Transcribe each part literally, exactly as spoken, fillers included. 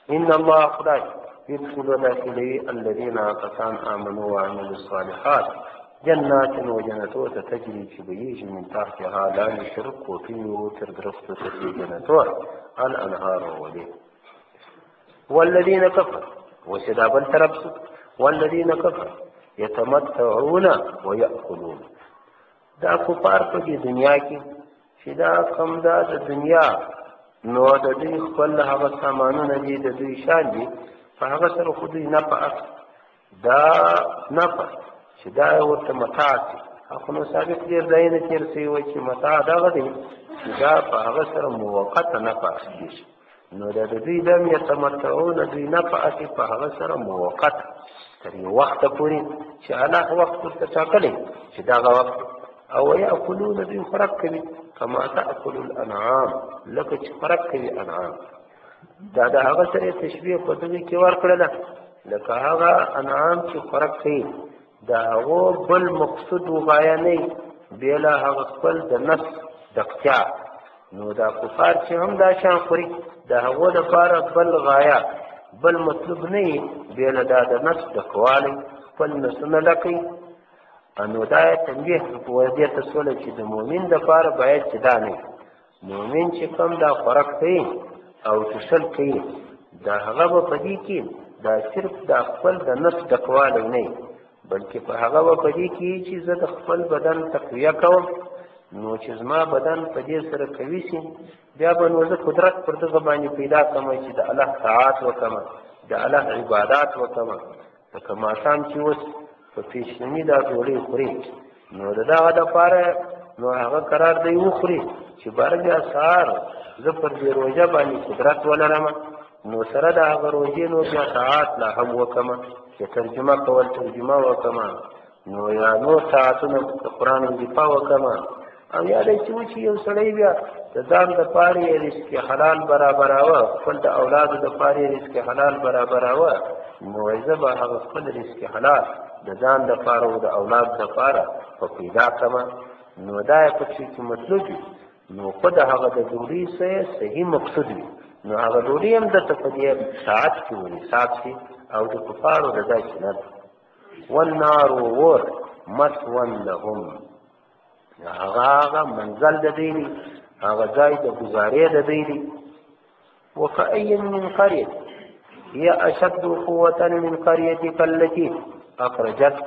ان الله خدای يدخل داخلي الذين كسان آمنوا وعملوا الصالحات جنات وجنتو تجري كبيج من تحتها لا يشرك وفيه تردرفت في جنتو الأنهار وليه والذين كفروا وسداب التربس والذين كفروا يتمتعون ويأكلون دا کفار په دې دنیا کې چې دا کم دا د دنیا نو د دوی خپل هغه سامانونه دي د دوی شان دي په هغه سره خو دوی نفع دا نفع چې دا ورته متاع دي خو نو ثابت ډېر ځایونه تېر سوي وایي چې متاع دغه دی چې دا په هغه سره موقته نفع کېږي نو دا د دوی دم یتمتعون دوی نفع چې په هغه سره موقت تر یو وخته پورې چې الله وخت ورته ټاکلی چې دغه وخت او یأکلون دوی خوراک کوي کما تأکل الانعام لکه چې خوراک کوي انعام دا د هغه سره تشبیه په دغه کې ورکړله لکه هغه انعام چې خوراک کوي د هغو بل مقصود و غایه نه بې له هغه خپل د نفس دقتیا نو دا کفار چې هم دا شان خوري د هغو لپاره بل غایه بل مطلوب نه وي بې له دا د نفس ډکوالی خپل نسونه لکئ نو دا تنبیه وردی ته سوله چې د مؤمن دپاره باید چې دا نه مؤمن چې کوم دا خوراک کوي او څښل کوي دا هغه به په دې کې دا صرف د خپل د نفس ډکوالی نه وي بلکې په هغه به په دې کې چې زه د خپل بدن تقویه کوم نو چې زما بدن په دې سره قوي سي بیا به نو زه قدرت پر دغه باندې پیدا کړم چې د الله طاعت وکړم د الله عبادات وکړم لکه ماښام چې اوس په پیشنمي دا ډوډۍ خوري نو د دغه دپاره نو هغه قرار دی وخوري چې باره بیا سهار زه پر دې روژه باندې قدرت ولرم نو سره د هغه روژې نو بیا طاعت لا هم وکړم چې ترجمه کول ترجمه وکړم نو یا نور طاعتونه د قرآن وظیفه وکړم او یا دی چې و چې یو سړی بیا د ځان دپاره یې رزق حلال برابراوه خپل د اولادو دپاره یې رزق حلال برابراوه نو وایي زه به هغه خپل رزق حلال د ځان دپاره او د اولاد دپاره په پیدا کړم نو دا یې پکې چې مطلوب وي نو خو د هغه د ډوډۍ څه صحیح مقصود وي نو هغه ډوډۍ هم درته په دې ساعت کې ونصاب شي او د کفارو د دا چې نه والنار ور مثوى لهم هغه هغه منزل د دوی دی هغه ځای د ګزارې د دوی دی وکأي من قرية هي أشد قوة من قريتك التي أخرجتك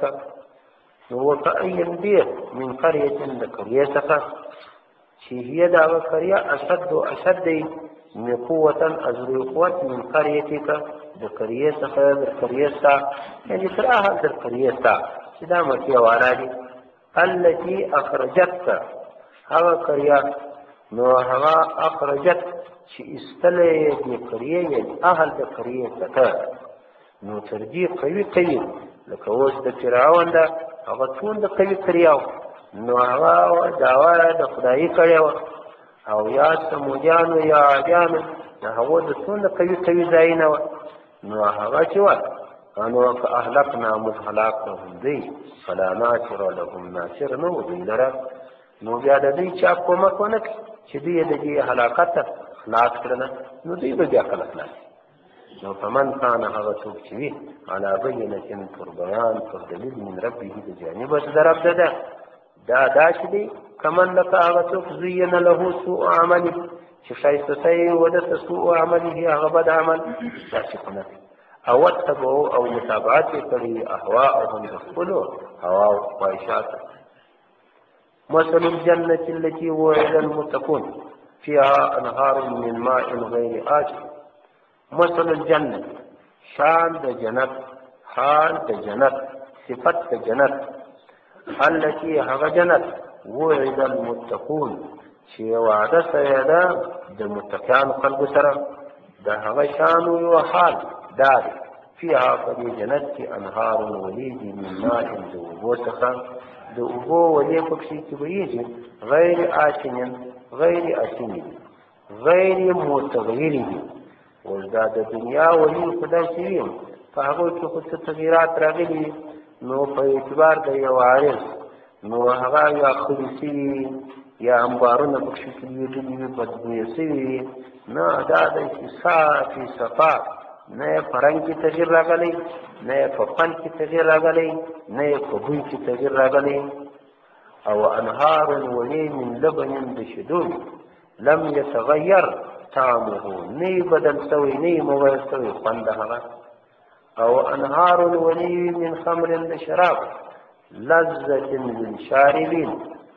وكأي ډېر من قرية د قريې څخه چې هي د هغه قريه أشد أشد من قوة أزري قوت من قريتك د قريې څخه د قريې څخه یعنې تر هغه د قريې څخه چې دا مکې والا دي التي أخرجتك هغه قريه نو هغه أخرجت چې ایستلی د قريې یعنې اهل د قريې څخه نو ترجیح قوي کوي لکه اوس د فرعون ده هغه ټول د قوي قریه نو هغه دعوا د خدایي کړې وه او یا سمودیانو یا عادیانو د هغو د ټول د قوي قوي ځایونه وه نو هغه چې وه نو که اهلکنا موږ هلاک کړهم دوی فلا ناصر لهم ناصر نه و دوی لره نو بیا د دوی چا کومک ونه کړي چې دوی یې د دې هلاکت ته خلاص کړله نو دوی به بیا کله خلاص نو فمن کان هغه څوک چې وي علی بینة پر بیان پر دلیل من ربه د جانبه د رب ده ده دا داسې دی کمن لکه هغه څوک زین له سوء عملي چې ښایسته سوی ودته سوء عمله هغه بد عمل داسې خو نه او واتبعوا او متابعت یې کړي اهواءهم د خپلو هوا او خواهشاتو مثل الجنة التي وعد المتقون فيها انهار من ماء غیر آسن مثل الجنة شان د جنت حال د جنت صفت د جنت التي هغه جنت وعد المتقون چې وعده سوی ده د متقیانو خلکو سره د هغه شان یو حال دا دی فيها په دې جنت کې انهار ولیږي من ماء د اوبو څخه د اوبو ولې پکښې چې بهیږي غیر آسن غیر آسن غیر متغیر دي اوس دا د دنیا ولي خو داسې وي په هغو کې خو څه تغیرات راغلي نو په اعتبار د یو عارض نو هغه یا خلي سوي یا انبارونه پکښې کې لوېدلي وي بدبویه سوي وي نه دا داسې صافي صفا نه یې په رنګ کې تغیر راغلی، نه یې په خوند کې تغیر راغلی، نه یې په بوی کې تغیر راغلی. او انهار ولي من لبن د شیدو لم يتغیر طعمه، نه یې بدل شوی، نه یې مغیر شوی خوند د هغه. او انهار ولي من خمر د شراب لذة للشاربین،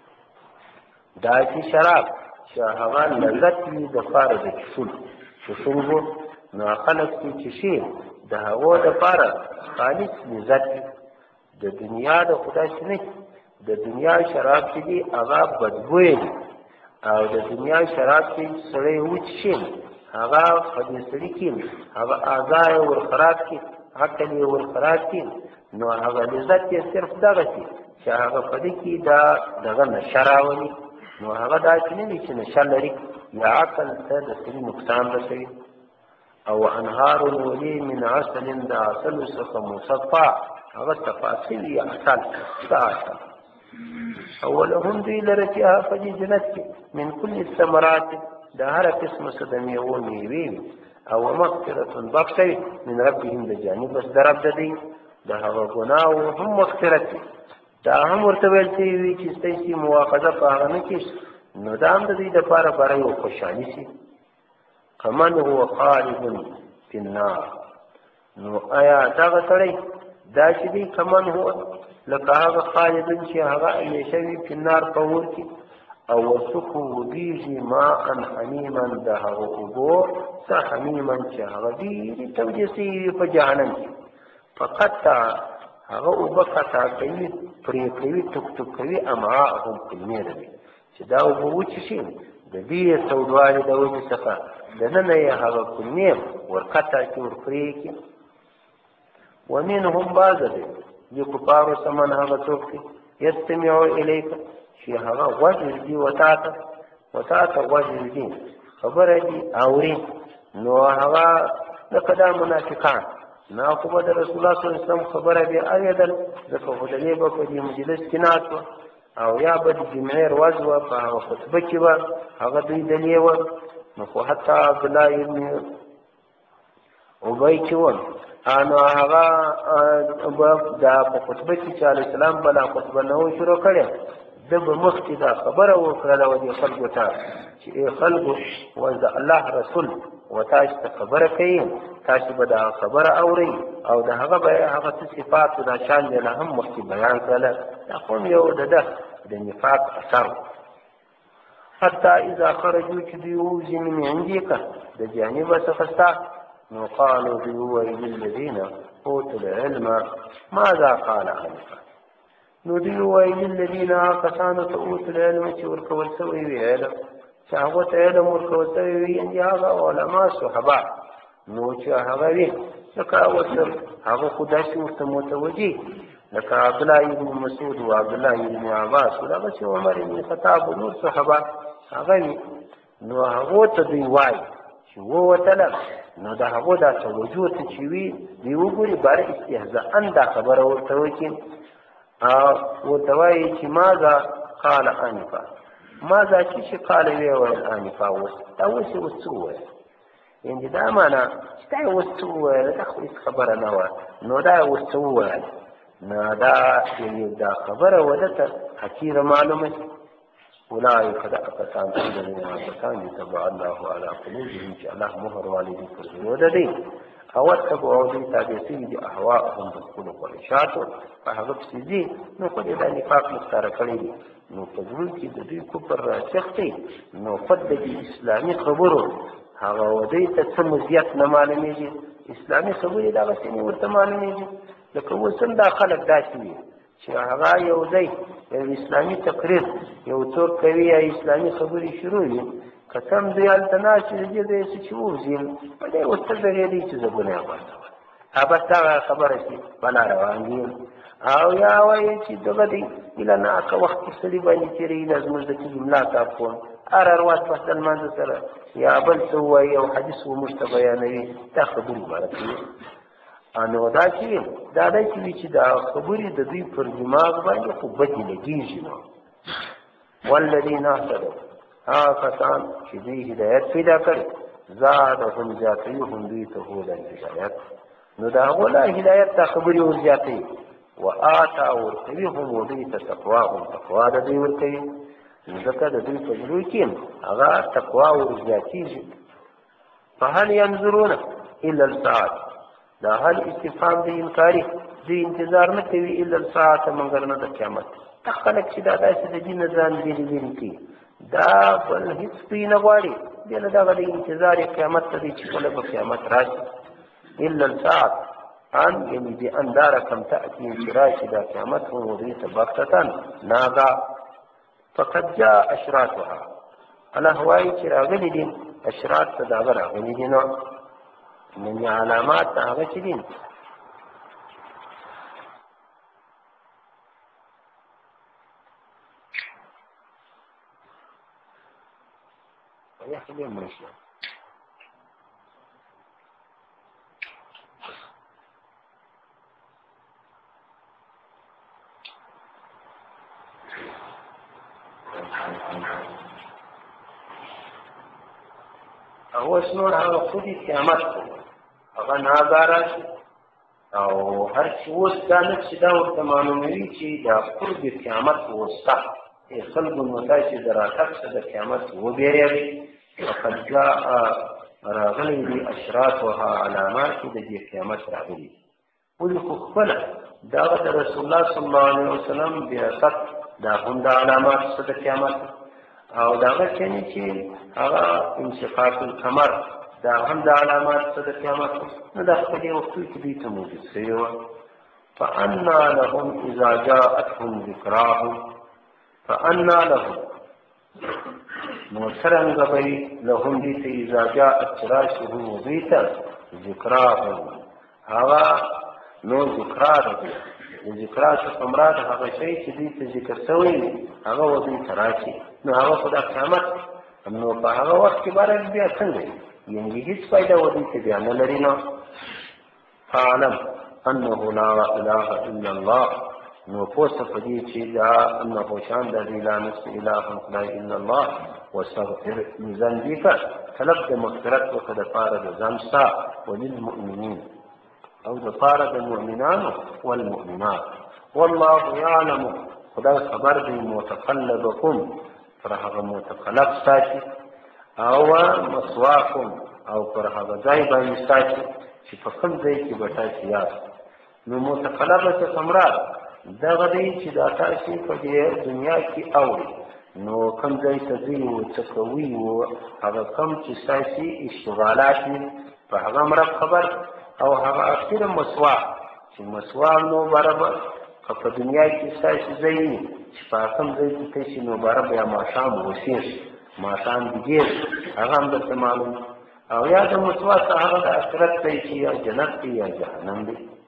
دا چې شراب چې هغه لذت وي د پاره د څښلو څښلو نو خلک چې څښي د هغو دپاره خالص لذت وي. د دنیا د خدای چې نه، د دنیا شراب چې دي هغه بدبوی دي، او د دنیا شراب چې سړی وڅښي هغه په دې سړي کې هغه اعضا یې ورخراب کړي، عقل یې ورخراب کړي، نو هغه لذت یې صرف دغه شي چې هغه په دې کې دا دغه نشه راولي. نو هغه دا چې نه وي چې نشه لري یا عقل ته د سړي نقصان رسوي. او انهار ولي من عسل، د عسلو څخه مصفا، هغه صفا شوي عسل ښه عسل. او ولهم دوی لره فیها په دې جنت کې من کل الثمرات، د هره قسمه څه د میوو میوې وي. او مغفرة بخښوي من ربهم د جانب بس د رب د دوی د هغه ګناهو هم مغفرت وي. دا هم ورته ویل شوي وي چې ستاسې مواخذه په هغه نه کېږي، نو دا هم د دوی دپاره بره یو خوشحالي شي. کمن هو خالد فی النار، نو آیا دغه سړی دا چې دی کمن هو لکه هغه خالدون چې هغه همیشه وي فی النار په اور کې. او وسقوا وبیږي ماء حمیما، د هغه اوبو څه حمیما چې هغه ډېرې تودې شوي وي په جهنم کې. فقطع هغه اوبه قطع کوي، پرې کوي، ټوک ټوک کوي امعاءهم کولمې د دوی چې دا اوبه وڅښي د ډېر تودوالي د وجې څخه دننه یې هغه کولمې ورقطع کړي، ورپرې کړي. ومنهم بعض دی د کفارو سمن هغه څوک دی یستمعو الیک چې هغه غوږ ږدي وتا ته، وتا ته غوږ ږدي، خبره دي اوري. نو هغه لکه دا منافقان، نه خو به د رسول الله صلی الله علیه وسلم خبره دې اورېدل، ځکه خو دلې به په دې مجلس کې ناست وه، او یا به د جمعې ورځ وه، په هغه خطبه کې به هغه دوی دلې وه. نو خو حتی عبدالله ابن ابی چې وه، نو هغه به دا په خطبه کې چې علیه السلام بله خطبه نه و شروع کړې، ده به مخکې دا خبره وکړله و دې خلکو ته چې ای خلکو و د الله رسول و تاسو ته خبره کوي، تاسو به دا خبره اورئ، او د هغه به هغه څه صفات او دا شان دی نه هم مخکې بیان کړله. دا قوم یو د ده د نفاق اثر. حتی اذا خرجوا چې دوی ووځي من عندک د جانبه څخه ستا، نو قالوا دوی ووایي للذین اوتوا العلم ماذا قال آنفا، نو دوی ووایي للذین کسانو ته اوتوا العلم چې ورکول شوی وي علم، چې هغو ته علم ورکول شوی وي، یعنې هغه علما صحابه، نو چې هغه وي لکه ورته هغه خو داسې ورته متوجه لکه عبدالله ابن مسعود و عبدالله ابن عباس و دغه چې عمر ابن خطاب و نور صحابه هغه وي، نو هغو ته دوی وایي چې ووتله، نو د هغو دا توجه ته چې وي دوی وګوري باره استهزاء دا خبره ورته وکړي، ورته وایي چې ماذا قال آنفا، ماذا چې چې قال ویې ویل آنفا، اوس دا اوس یې اوس څه وویل، یعنې دا معنا چې دا یې اوس څه وویل، دا خو هېڅ خبره نه وه، نو دا یې اوس څه وویل، نو دا دا خبره وده ته حقیره معلومه شي. اولئک دا کسان الذین کسان طبع الله علی قلوبهم چې الله مهر والی دي پر زړونو د دوی، او اتبعوا دوی تابع شوي دي اهواءهم د خپلو خواهشاتو، په هغه پسې ځي، نو خو دې دا نفاق مختاره کړی دي، نو په زړونو کې د دوی کفر راسخ دی، نو خود د دې اسلامي خبرو هغه ودوی ته څه مزیت نه معلومېږي، اسلامي خبرې دغسې نه ورته معلومېږي. لکه اوس هم دا خلک داسې وي چې هغه یو دی یو اسلامي تقریر یو څوک کوي یا اسلامي خبرې شروع وي، که څه هم دوی هلته ناست وي د دې ځای څه چې ووځي په دې ورته درېدی چې زه ګناه غواړم، بس دغه خبره چې په لاره روان دي، او یا وایي چې دغه دی ایله ناکه وخت کې سړي باندې تېروي، دا زموږ د کلي ملا صاحب کوم هر هر وخت بس د لمانځه سره یا بل څه ووایي او حدیث و موږ ته بیانوي، دا خبرې باره کوي. نو دا چې دا دی چې وي چې دا خبرې د دوی پر دماغ باندې خو بدې لګېږي. نو والذین اهتدوا هغه کسان چې دوی هدایت پیدا کړي زادهم زیاتوي هم دوی ته هودا هدایت نو د هغو لا هدایت ته خبرې ور زیاتوي وآتا ورکوي هم دوی ته تقوا هم تقوا د دوی ورکوي نو ځکه د دوی په زړو کې هغه تقوا ور زیاتېږي فهل ينظرون الا الساعة دا هل استفهام دی انکاري دوی انتظار نه کوي الا الساعة مګر نه د قیامت دا خلک چې دا داسې د دین نه ځان لرې لرې کوي دا بل هېڅ دوی نه غواړي بیا له دغه د انتظار قیامت ته دی چې کله به قیامت راشي الا الساعة ان یعنې بان دا رقم تأتي چې راشي دا قیامت هم دوی ته بغتة ناګه فقد جاء اشراطها الله وایي چې راغلي دي اشراط ته د هغه راغلي دي نو من علامات د هغه چې دي يحلم المشي او شنو هغه خودي قیامت هغه ناګاره او هر څه اوس دا نه چې دا ورته معلوموي چې دا قرب قیامت وسته خلکو نو دا چې د راتګ څخه د قیامت وبېرېږي فقد جاء راغلي دي اشراطها علامات د دې قیامت راغلي ولې خو خپله دغه د رسول الله صلی الله علیه وسلم بعثت دا هم د علامات څخه د قیامت او دغه چې هغه انشقاق القمر دا هم د علامات څخه د قیامت نو د خپلې وختو کې دوی ته موجود شوي وه فأنا لهم اذا جاءتهم ذکراهم فأنا لهم نو څرنګه به لهم دوی ته اذا جاءت راشهم دوی ته ذکراهم هغه نو ذکرا ده د ذکرا څخه مراد هغه شی چې دوی ته ذکر شوی هغه و دوی ته راشي نو هغه خو د قیامت نو په هغه وخت کې به بیا څنګه یعنې هېڅ فایده و دوی ته بیا نه لري نو فاعلم انه لا اله الا الله نو پوه شه په دې چې دا انه شان د دې لا نفس اله خدای الا الله واستغفر لذنبك طلب د مغفرت وکړه د پاره د ځان ستا وللمؤمنین او د پاره د مؤمنانو والمؤمنات والله يعلم خدای خبر دی متقلبکم پر هغه متقلب ساتي او مسواکم او پر هغه ځای باندې ساتي چې په کوم ځای کې به تاسو یاست نو متقلبه څه مراد دغه دی چې دا تاسو په دې دنیا کې اوري نو کوم ځای ته ځئ او څه کوي او هغه کوم چې ستاسو اشتغالات دي په هغه مراد خبر او هغه اخر مسوا چې مسوا نو برابر په دنیا کې ستاسو ځای چې په کوم ځای کې تاسو نو برابر یا ماښام وسیږ ماښام دیګر هغه هم درته معلوم او یا د مسوا څخه هغه د آخرت ځای چې یا جنت دی یا جهنم دی